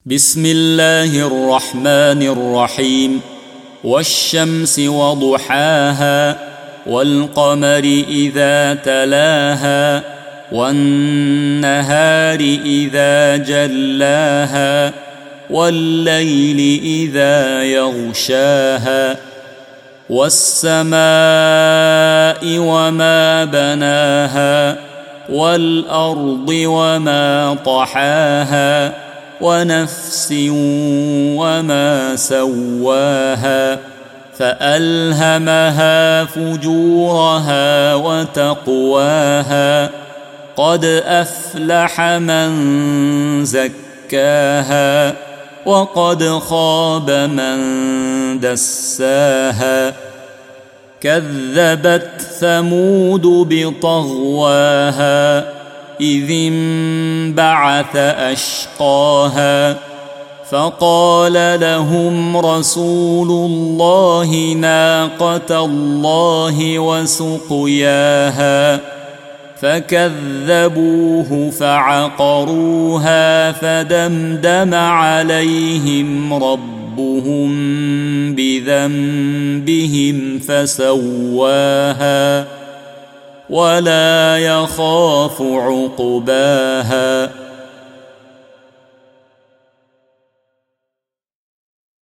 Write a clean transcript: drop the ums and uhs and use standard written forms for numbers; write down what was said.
بسم الله الرحمن الرحيم. والشمس وضحاها والقمر إذا تلاها والنهار إذا جلاها والليل إذا يغشاها والسماء وما بناها والأرض وما طحاها ونفس وما سواها فألهمها فجورها وتقواها قد أفلح من زكاها وقد خاب من دساها كذبت ثمود بطغواها إذ انبعث أشقاها فقال لهم رسول الله ناقة الله وسقياها فكذبوه فعقروها فدمدم عليهم ربهم بذنبهم فسواها ولا يخاف عقباها.